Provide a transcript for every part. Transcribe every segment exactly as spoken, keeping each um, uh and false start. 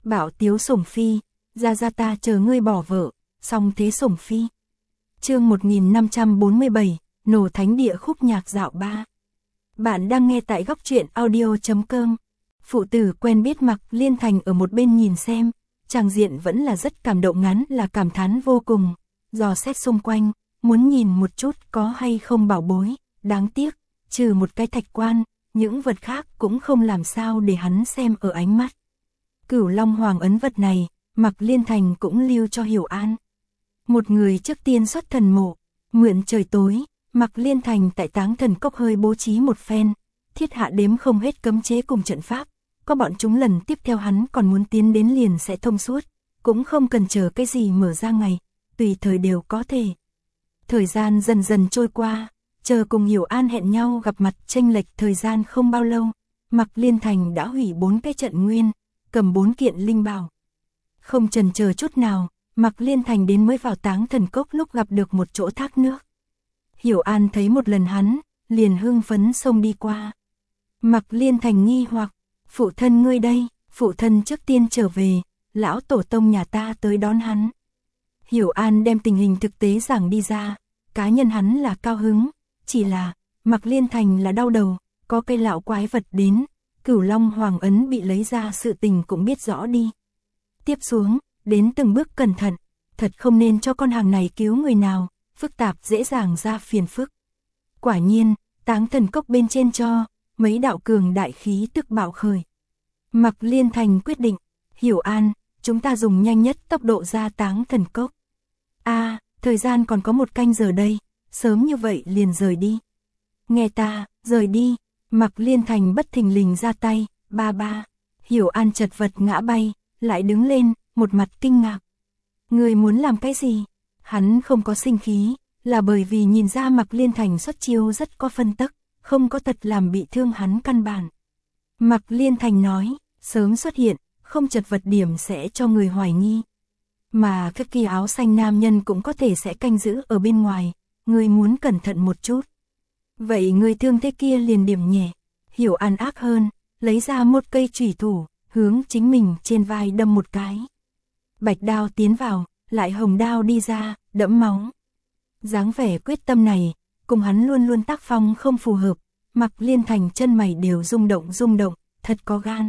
Bảo tiếu sủng phi, ra ra ta chờ ngươi bỏ vợ, song thế sủng phi. Chương một nghìn năm trăm bốn mươi bảy, nổ thánh địa khúc nhạc dạo ba. Bạn đang nghe tại góc truyện audio chấm com. Phụ tử quen biết Mạc Liên Thành ở một bên nhìn xem, tràng diện vẫn là rất cảm động, ngắn là cảm thán vô cùng, dò xét xung quanh, muốn nhìn một chút có hay không bảo bối, đáng tiếc, trừ một cái thạch quan, những vật khác cũng không làm sao để hắn xem ở ánh mắt. Cửu Long Hoàng ấn vật này, Mạc Liên Thành cũng lưu cho Hiểu An. Một người trước tiên xuất thần mộ, mượn trời tối, Mạc Liên Thành tại Táng Thần Cốc hơi bố trí một phen, thiết hạ đếm không hết cấm chế cùng trận pháp, có bọn chúng lần tiếp theo hắn còn muốn tiến đến liền sẽ thông suốt, cũng không cần chờ cái gì mở ra ngày, tùy thời đều có thể. Thời gian dần dần trôi qua, chờ cùng Hiểu An hẹn nhau gặp mặt chênh lệch thời gian không bao lâu, Mạc Liên Thành đã hủy bốn cái trận nguyên, cầm bốn kiện linh bảo. Không chần chờ chút nào, Mạc Liên Thành đến mới vào Táng Thần Cốc lúc gặp được một chỗ thác nước. Hiểu An thấy một lần hắn, liền hưng phấn xông đi qua. Mạc Liên Thành nghi hoặc, phụ thân ngươi đây, phụ thân trước tiên trở về, lão tổ tông nhà ta tới đón hắn. Hiểu An đem tình hình thực tế giảng đi ra, cá nhân hắn là cao hứng, chỉ là, Mạc Liên Thành là đau đầu, có cây lão quái vật đến, Cửu Long Hoàng ấn bị lấy ra sự tình cũng biết rõ đi. Tiếp xuống, đến từng bước cẩn thận, thật không nên cho con hàng này cứu người nào, phức tạp dễ dàng ra phiền phức. Quả nhiên, Táng Thần Cốc bên trên cho, mấy đạo cường đại khí tức bạo khởi. Mạc Liên Thành quyết định, Hiểu An, chúng ta dùng nhanh nhất tốc độ ra Táng Thần Cốc. A, à, thời gian còn có một canh giờ đây, sớm như vậy liền rời đi. Nghe ta, rời đi, Mạc Liên Thành bất thình lình ra tay, ba ba. Hiểu An chật vật ngã bay, lại đứng lên, một mặt kinh ngạc. Người muốn làm cái gì? Hắn không có sinh khí, là bởi vì nhìn ra Mạc Liên Thành xuất chiêu rất có phân tắc, không có tật làm bị thương hắn căn bản. Mạc Liên Thành nói, sớm xuất hiện, không chật vật điểm sẽ cho người hoài nghi. Mà các kia áo xanh nam nhân cũng có thể sẽ canh giữ ở bên ngoài, người muốn cẩn thận một chút. Vậy người thương thế kia liền điểm nhẹ, Hiểu An ác hơn, lấy ra một cây chủy thủ, hướng chính mình trên vai đâm một cái. Bạch đao tiến vào, lại hồng đao đi ra, đẫm máu. Dáng vẻ quyết tâm này, cùng hắn luôn luôn tác phong không phù hợp, Mạc Liên Thành chân mày đều rung động rung động, thật có gan.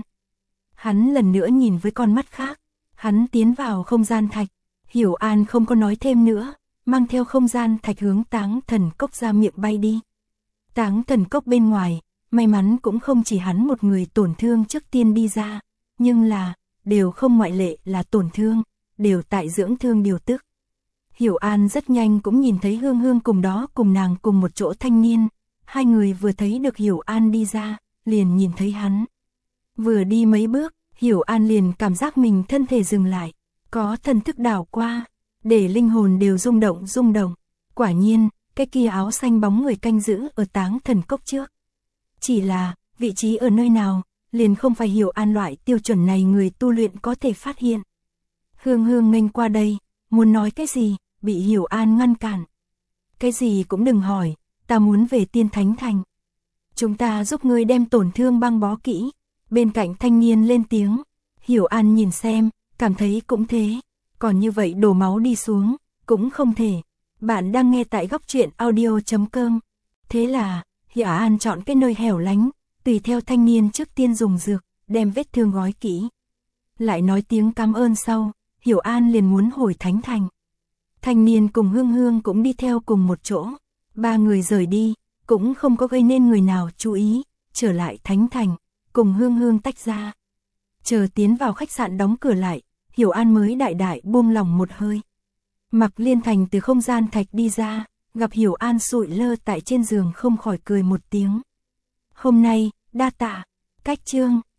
Hắn lần nữa nhìn với con mắt khác, hắn tiến vào không gian thạch, Hiểu An không có nói thêm nữa, mang theo không gian thạch hướng Táng Thần Cốc ra miệng bay đi. Táng Thần Cốc bên ngoài, may mắn cũng không chỉ hắn một người tổn thương trước tiên đi ra, nhưng là, đều không ngoại lệ là tổn thương, đều tại dưỡng thương điều tức. Hiểu An rất nhanh cũng nhìn thấy Hương Hương cùng đó cùng nàng cùng một chỗ thanh niên, hai người vừa thấy được Hiểu An đi ra, liền nhìn thấy hắn. Vừa đi mấy bước, Hiểu An liền cảm giác mình thân thể dừng lại, có thần thức đảo qua, để linh hồn đều rung động rung động. Quả nhiên, cái kia áo xanh bóng người canh giữ ở Táng Thần Cốc trước. Chỉ là, vị trí ở nơi nào, liền không phải Hiểu An loại tiêu chuẩn này người tu luyện có thể phát hiện. Hương Hương nghênh qua đây, muốn nói cái gì, bị Hiểu An ngăn cản. Cái gì cũng đừng hỏi, ta muốn về Tiên Thánh Thành. Chúng ta giúp ngươi đem tổn thương băng bó kỹ. Bên cạnh thanh niên lên tiếng, Hiểu An nhìn xem, cảm thấy cũng thế, còn như vậy đổ máu đi xuống, cũng không thể. Bạn đang nghe tại góc truyện audio chấm com. Thế là, Hiểu An chọn cái nơi hẻo lánh, tùy theo thanh niên trước tiên dùng dược, đem vết thương gói kỹ. Lại nói tiếng cảm ơn sau, Hiểu An liền muốn hồi Thánh Thành. Thanh niên cùng Hương Hương cũng đi theo cùng một chỗ, ba người rời đi, cũng không có gây nên người nào chú ý, trở lại Thánh Thành, cùng Hương Hương tách ra. Chờ tiến vào khách sạn đóng cửa lại, Hiểu An mới đại đại buông lòng một hơi. Mạc Liên Thành từ không gian thạch đi ra, gặp Hiểu An sụi lơ tại trên giường không khỏi cười một tiếng. Hôm nay, đa tạ, cách chương.